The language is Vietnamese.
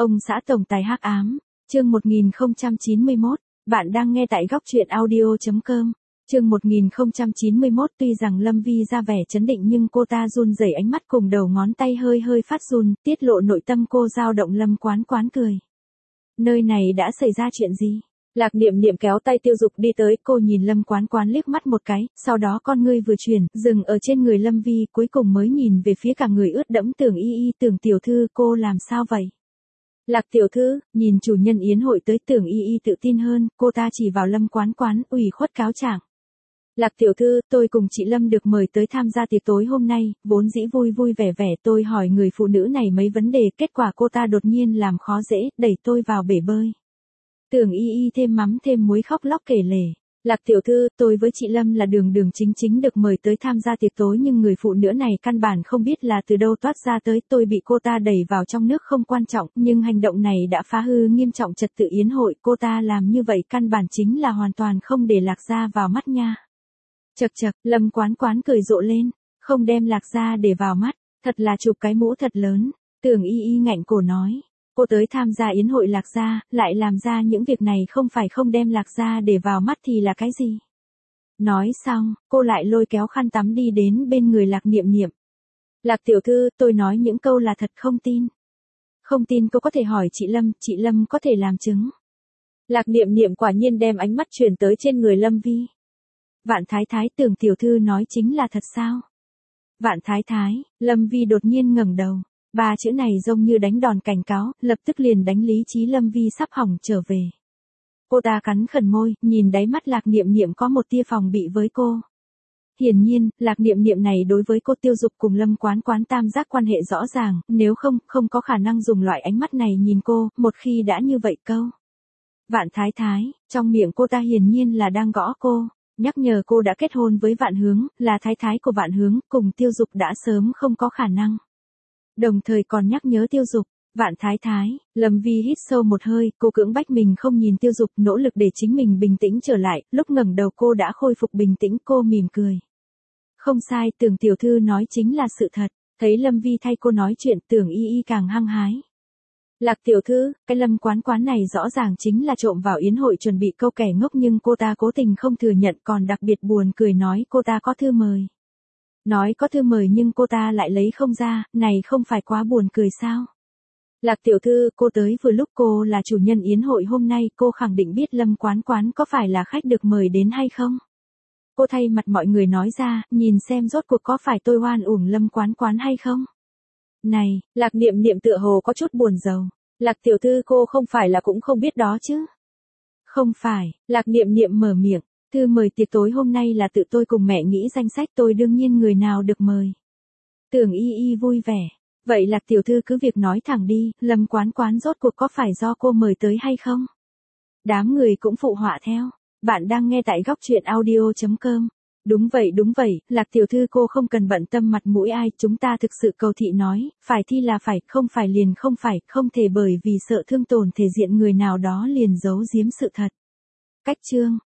Ông xã tổng tài hắc ám, chương 1091, bạn đang nghe tại góc truyện audio.com. Chương 1091 tuy rằng Lâm Vi ra vẻ trấn định nhưng cô ta run rẩy ánh mắt cùng đầu ngón tay hơi hơi phát run, tiết lộ nội tâm cô dao động. Lâm Quán Quán cười. Nơi này đã xảy ra chuyện gì? Lạc Niệm Niệm kéo tay Tiêu Dục đi tới, cô nhìn Lâm Quán Quán liếc mắt một cái, sau đó con ngươi vừa chuyển, dừng ở trên người Lâm Vi, cuối cùng mới nhìn về phía cả người ướt đẫm Tưởng Y Y. Tưởng tiểu thư, cô làm sao vậy? Lạc tiểu thư, nhìn chủ nhân yến hội tới, Tưởng Y Y tự tin hơn, cô ta chỉ vào Lâm Quán Quán, ủy khuất cáo trạng. Lạc tiểu thư, tôi cùng chị Lâm được mời tới tham gia tiệc tối hôm nay, vốn dĩ vui vui vẻ vẻ tôi hỏi người phụ nữ này mấy vấn đề, kết quả cô ta đột nhiên làm khó dễ, đẩy tôi vào bể bơi. Tưởng Y Y thêm mắm thêm muối khóc lóc kể lể. Lạc tiểu thư, tôi với chị Lâm là đường đường chính chính được mời tới tham gia tiệc tối nhưng người phụ nữ này căn bản không biết là từ đâu toát ra tới, tôi bị cô ta đẩy vào trong nước không quan trọng, nhưng hành động này đã phá hư nghiêm trọng trật tự yến hội, cô ta làm như vậy căn bản chính là hoàn toàn không để Lạc gia vào mắt nha. Chậc chậc, Lâm Quán Quán cười rộ lên, không đem Lạc gia để vào mắt, thật là chụp cái mũ thật lớn. Tưởng Y Y ngạnh cổ nói. Cô tới tham gia yến hội Lạc gia, lại làm ra những việc này không phải không đem Lạc gia để vào mắt thì là cái gì? Nói xong, cô lại lôi kéo khăn tắm đi đến bên người Lạc Niệm Niệm. Lạc tiểu thư, tôi nói những câu là thật, không tin. Không tin cô có thể hỏi chị Lâm có thể làm chứng. Lạc Niệm Niệm quả nhiên đem ánh mắt chuyển tới trên người Lâm Vi. Vạn thái thái, Tưởng tiểu thư nói chính là thật sao? Vạn thái thái, Lâm Vi đột nhiên ngẩng đầu. Ba chữ này giống như đánh đòn cảnh cáo, lập tức liền đánh lý trí Lâm Vi sắp hỏng trở về. Cô ta cắn khẩn môi, nhìn đáy mắt Lạc Niệm Niệm có một tia phòng bị với cô. Hiển nhiên, Lạc Niệm Niệm này đối với cô Tiêu Dục cùng Lâm Quán Quán tam giác quan hệ rõ ràng, nếu không có khả năng dùng loại ánh mắt này nhìn cô, một khi đã như vậy câu. Vạn thái thái, trong miệng cô ta hiển nhiên là đang gõ cô, nhắc nhở cô đã kết hôn với Vạn Hướng, là thái thái của Vạn Hướng, cùng Tiêu Dục đã sớm không có khả năng. Đồng thời còn nhắc nhớ Tiêu Dục, Vạn thái thái, Lâm Vi hít sâu một hơi, cô cưỡng bách mình không nhìn Tiêu Dục, nỗ lực để chính mình bình tĩnh trở lại, lúc ngẩng đầu cô đã khôi phục bình tĩnh, cô mỉm cười. Không sai, Tưởng tiểu thư nói chính là sự thật, thấy Lâm Vi thay cô nói chuyện, Tưởng Y Y càng hăng hái. Lạc tiểu thư, cái Lâm Quán Quán này rõ ràng chính là trộm vào yến hội chuẩn bị câu kẻ ngốc nhưng cô ta cố tình không thừa nhận, còn đặc biệt buồn cười nói cô ta có thư mời. Nói có thư mời nhưng cô ta lại lấy không ra, này không phải quá buồn cười sao? Lạc tiểu thư, cô tới vừa lúc, cô là chủ nhân yến hội hôm nay, cô khẳng định biết Lâm Quán Quán có phải là khách được mời đến hay không? Cô thay mặt mọi người nói ra, nhìn xem rốt cuộc có phải tôi oan uổng Lâm Quán Quán hay không? Này, Lạc Niệm Niệm tựa hồ có chút buồn rầu. Lạc tiểu thư, cô không phải là cũng không biết đó chứ? Không phải, Lạc Niệm Niệm mở miệng. Thư mời tiệc tối hôm nay là tự tôi cùng mẹ nghĩ danh sách, tôi đương nhiên người nào được mời. Tưởng Y Y vui vẻ. Vậy Lạc tiểu thư cứ việc nói thẳng đi, Lâm Quán Quán rốt cuộc có phải do cô mời tới hay không? Đám người cũng phụ họa theo. Bạn đang nghe tại góc truyện audio.com. Đúng vậy, Lạc tiểu thư cô không cần bận tâm mặt mũi ai, chúng ta thực sự cầu thị nói, phải thì là phải, không phải liền không phải, không thể bởi vì sợ thương tổn thể diện người nào đó liền giấu giếm sự thật. Cách chương.